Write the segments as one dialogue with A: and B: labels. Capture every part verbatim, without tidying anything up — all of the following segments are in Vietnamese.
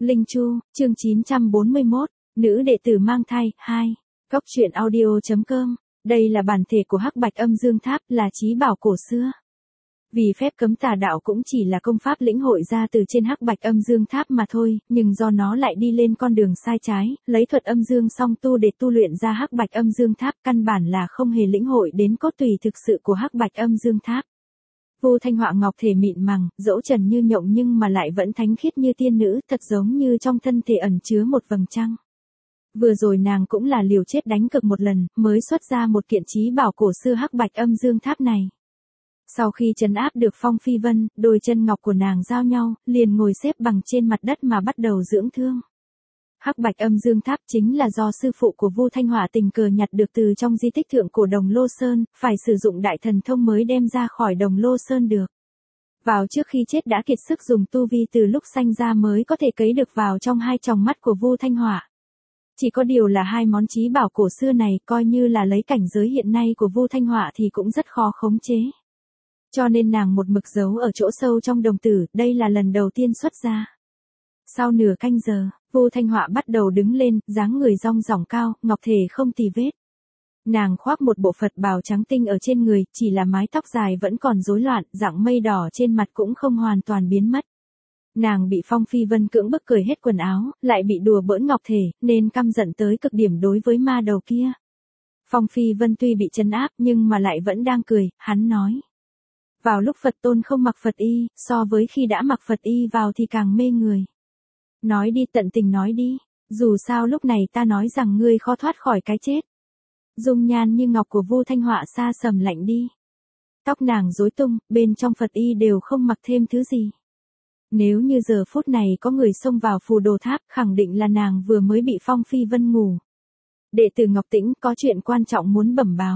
A: Linh Chu, chương chín trăm bốn mươi mốt, nữ đệ tử mang thai, hai. Cốc truyện audio chấm com. Đây là bản thể của Hắc Bạch Âm Dương Tháp, là chí bảo cổ xưa. Vì phép cấm tà đạo cũng chỉ là công pháp lĩnh hội ra từ trên Hắc Bạch Âm Dương Tháp mà thôi, nhưng do nó lại đi lên con đường sai trái, lấy thuật âm dương song tu để tu luyện ra Hắc Bạch Âm Dương Tháp, căn bản là không hề lĩnh hội đến cốt tùy thực sự của Hắc Bạch Âm Dương Tháp. Vu Thanh Họa ngọc thể mịn màng, dẫu trần như nhộng nhưng mà lại vẫn thánh khiết như tiên nữ, thật giống như trong thân thể ẩn chứa một vầng trăng. Vừa rồi nàng cũng là liều chết đánh cực một lần, mới xuất ra một kiện chí bảo cổ xưa Hắc Bạch Âm Dương Tháp này. Sau khi trấn áp được Phong Phi Vân, đôi chân ngọc của nàng giao nhau, liền ngồi xếp bằng trên mặt đất mà bắt đầu dưỡng thương. Hắc Bạch Âm Dương Tháp chính là do sư phụ của Vu Thanh Họa tình cờ nhặt được từ trong di tích thượng cổ Đồng Lô Sơn, phải sử dụng đại thần thông mới đem ra khỏi Đồng Lô Sơn được. Vào trước khi chết đã kiệt sức dùng tu vi từ lúc sanh ra mới có thể cấy được vào trong hai tròng mắt của Vu Thanh Họa. Chỉ có điều là hai món chí bảo cổ xưa này coi như là lấy cảnh giới hiện nay của Vu Thanh Họa thì cũng rất khó khống chế. Cho nên nàng một mực giấu ở chỗ sâu trong đồng tử, đây là lần đầu tiên xuất ra. Sau nửa canh giờ, Vu Thanh Họa bắt đầu đứng lên, dáng người rong ròng cao, ngọc thể không tì vết. Nàng khoác một bộ Phật bào trắng tinh ở trên người, chỉ là mái tóc dài vẫn còn rối loạn, dạng mây đỏ trên mặt cũng không hoàn toàn biến mất. Nàng bị Phong Phi Vân cưỡng bức cởi hết quần áo, lại bị đùa bỡn ngọc thể, nên căm giận tới cực điểm đối với ma đầu kia. Phong Phi Vân tuy bị trấn áp nhưng mà lại vẫn đang cười, hắn nói. Vào lúc Phật Tôn không mặc Phật y, so với khi đã mặc Phật y vào thì càng mê người. Nói đi, tận tình nói đi, dù sao lúc này ta nói rằng ngươi khó thoát khỏi cái chết. Dung nhan như ngọc của Vu Thanh Họa xa sầm lạnh đi. Tóc nàng rối tung, bên trong Phật y đều không mặc thêm thứ gì. Nếu như giờ phút này có người xông vào Phù Đồ Tháp, khẳng định là nàng vừa mới bị Phong Phi Vân ngủ. Đệ tử Ngọc Tĩnh có chuyện quan trọng muốn bẩm báo.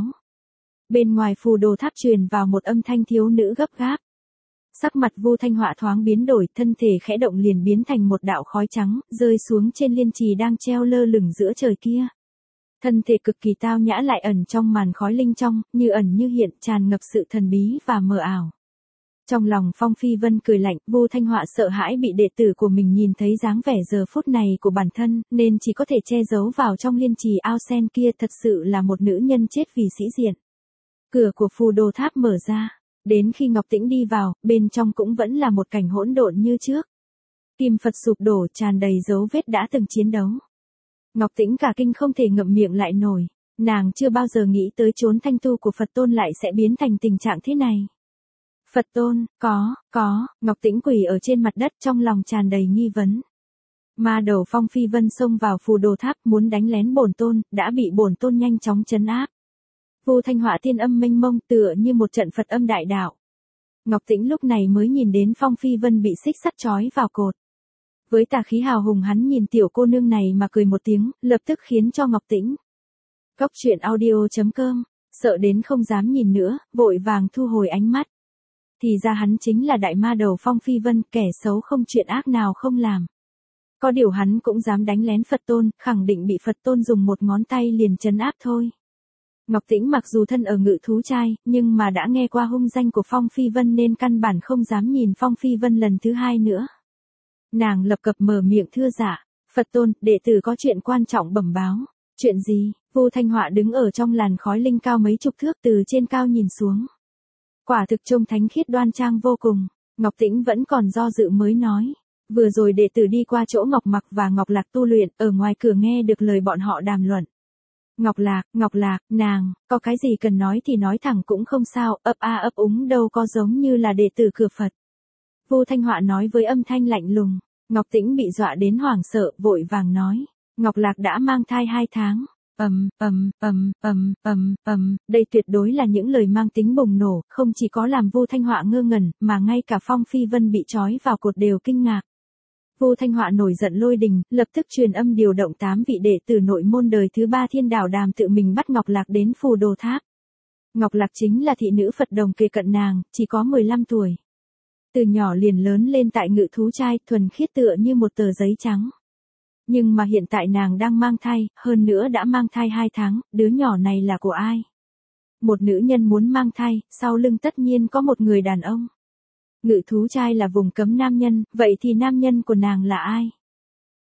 A: Bên ngoài Phù Đồ Tháp truyền vào một âm thanh thiếu nữ gấp gáp. Sắc mặt Vu Thanh Họa thoáng biến đổi, thân thể khẽ động liền biến thành một đạo khói trắng, rơi xuống trên liên trì đang treo lơ lửng giữa trời kia. Thân thể cực kỳ tao nhã lại ẩn trong màn khói linh trong, như ẩn như hiện, tràn ngập sự thần bí và mờ ảo. Trong lòng Phong Phi Vân cười lạnh, Vu Thanh Họa sợ hãi bị đệ tử của mình nhìn thấy dáng vẻ giờ phút này của bản thân, nên chỉ có thể che giấu vào trong liên trì ao sen kia, thật sự là một nữ nhân chết vì sĩ diện. Cửa của Phù Đồ Tháp mở ra. Đến khi Ngọc Tĩnh đi vào, bên trong cũng vẫn là một cảnh hỗn độn như trước. Kim Phật sụp đổ, tràn đầy dấu vết đã từng chiến đấu. Ngọc Tĩnh cả kinh không thể ngậm miệng lại nổi, nàng chưa bao giờ nghĩ tới chốn thanh tu của Phật Tôn lại sẽ biến thành tình trạng thế này. Phật Tôn, có, có, Ngọc Tĩnh quỳ ở trên mặt đất trong lòng tràn đầy nghi vấn. Ma đầu Phong Phi Vân xông vào Phù Đồ Tháp muốn đánh lén bổn tôn, đã bị bổn tôn nhanh chóng trấn áp. Vu Thanh Họa thiên âm mênh mông tựa như một trận Phật âm đại đạo. Ngọc Tĩnh lúc này mới nhìn đến Phong Phi Vân bị xích sắt trói vào cột. Với tà khí hào hùng hắn nhìn tiểu cô nương này mà cười một tiếng, lập tức khiến cho Ngọc Tĩnh. Cốc truyện audio chấm com, sợ đến không dám nhìn nữa, vội vàng thu hồi ánh mắt. Thì ra hắn chính là đại ma đầu Phong Phi Vân, kẻ xấu không chuyện ác nào không làm. Có điều hắn cũng dám đánh lén Phật Tôn, khẳng định bị Phật Tôn dùng một ngón tay liền trấn áp thôi. Ngọc Tĩnh mặc dù thân ở Ngự Thú Trai, nhưng mà đã nghe qua hung danh của Phong Phi Vân nên căn bản không dám nhìn Phong Phi Vân lần thứ hai nữa. Nàng lập cập mở miệng thưa dạ, Phật Tôn, đệ tử có chuyện quan trọng bẩm báo. Chuyện gì? Vu Thanh Họa đứng ở trong làn khói linh cao mấy chục thước từ trên cao nhìn xuống. Quả thực trông thánh khiết đoan trang vô cùng. Ngọc Tĩnh vẫn còn do dự mới nói. Vừa rồi đệ tử đi qua chỗ Ngọc Mặc và Ngọc Lạc tu luyện, ở ngoài cửa nghe được lời bọn họ đàm luận. Ngọc Lạc, Ngọc Lạc, nàng, có cái gì cần nói thì nói thẳng cũng không sao, ấp a ấp úng đâu có giống như là đệ tử cửa Phật. Vu Thanh Họa nói với âm thanh lạnh lùng. Ngọc Tĩnh bị dọa đến hoảng sợ, vội vàng nói. Ngọc Lạc đã mang thai hai tháng. Ầm, ầm, ầm, ầm, ầm, ầm, đây tuyệt đối là những lời mang tính bùng nổ, không chỉ có làm Vu Thanh Họa ngơ ngẩn, mà ngay cả Phong Phi Vân bị trói vào cột đều kinh ngạc. Vu Thanh Họa nổi giận lôi đình, lập tức truyền âm điều động tám vị đệ tử nội môn đời thứ ba Thiên Đảo Đàm tự mình bắt Ngọc Lạc đến Phù Đồ Tháp. Ngọc Lạc chính là thị nữ Phật đồng kề cận nàng, chỉ có mười lăm tuổi. Từ nhỏ liền lớn lên tại Ngự Thú Trai, thuần khiết tựa như một tờ giấy trắng. Nhưng mà hiện tại nàng đang mang thai, hơn nữa đã mang thai hai tháng, đứa nhỏ này là của ai? Một nữ nhân muốn mang thai, sau lưng tất nhiên có một người đàn ông. Ngự Thú Trai là vùng cấm nam nhân, vậy thì nam nhân của nàng là ai?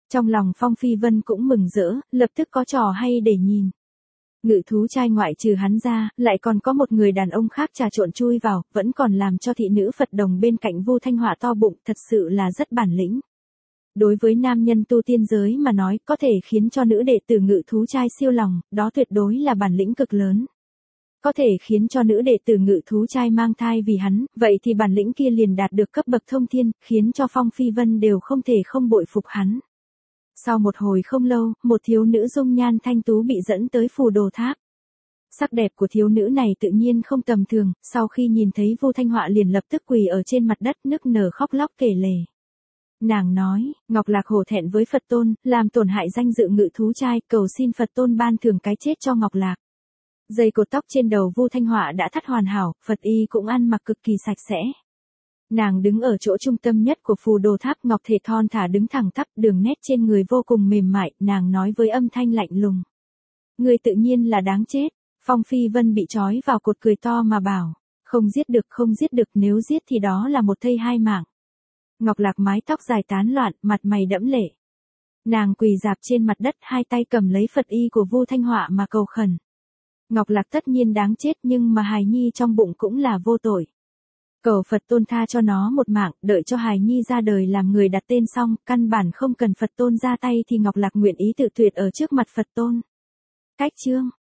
A: Trong lòng Phong Phi Vân cũng mừng rỡ, lập tức có trò hay để nhìn. Ngự thú trai ngoại trừ hắn ra, lại còn có một người đàn ông khác trà trộn chui vào, vẫn còn làm cho thị nữ Phật đồng bên cạnh Vu Thanh Họa to bụng, thật sự là rất bản lĩnh. Đối với nam nhân tu tiên giới mà nói, có thể khiến cho nữ đệ tử ngự thú trai siêu lòng, đó tuyệt đối là bản lĩnh cực lớn. Có thể khiến cho nữ đệ tử ngự thú trai mang thai vì hắn, vậy thì bản lĩnh kia liền đạt được cấp bậc thông thiên, khiến cho Phong Phi Vân đều không thể không bội phục hắn. Sau một hồi không lâu, một thiếu nữ dung nhan thanh tú bị dẫn tới Phù Đồ Tháp. Sắc đẹp của thiếu nữ này tự nhiên không tầm thường, sau khi nhìn thấy Vu Thanh Họa liền lập tức quỳ ở trên mặt đất nức nở khóc lóc kể lể. Nàng nói, Ngọc Lạc hổ thẹn với Phật Tôn, làm tổn hại danh dự ngự thú trai, cầu xin Phật Tôn ban thưởng cái chết cho Ngọc Lạc. Dây cột tóc trên đầu Vu Thanh Họa đã thắt hoàn hảo, Phật y cũng ăn mặc cực kỳ sạch sẽ. Nàng đứng ở chỗ trung tâm nhất của Phù Đồ Tháp, ngọc thể thon thả đứng thẳng tắp, đường nét trên người vô cùng mềm mại, nàng nói với âm thanh lạnh lùng. Người tự nhiên là đáng chết. Phong Phi Vân bị trói vào cột cười to mà bảo, không giết được không giết được, nếu giết thì đó là một thây hai mạng. Ngọc Lạc mái tóc dài tán loạn, mặt mày đẫm lệ. Nàng quỳ rạp trên mặt đất, hai tay cầm lấy Phật y của Vu Thanh Họa mà cầu khẩn. Ngọc Lạc tất nhiên đáng chết, nhưng mà hài nhi trong bụng cũng là vô tội. Cầu Phật Tôn tha cho nó một mạng, đợi cho hài nhi ra đời làm người đặt tên xong, căn bản không cần Phật Tôn ra tay thì Ngọc Lạc nguyện ý tự tuyệt ở trước mặt Phật Tôn. Cách chương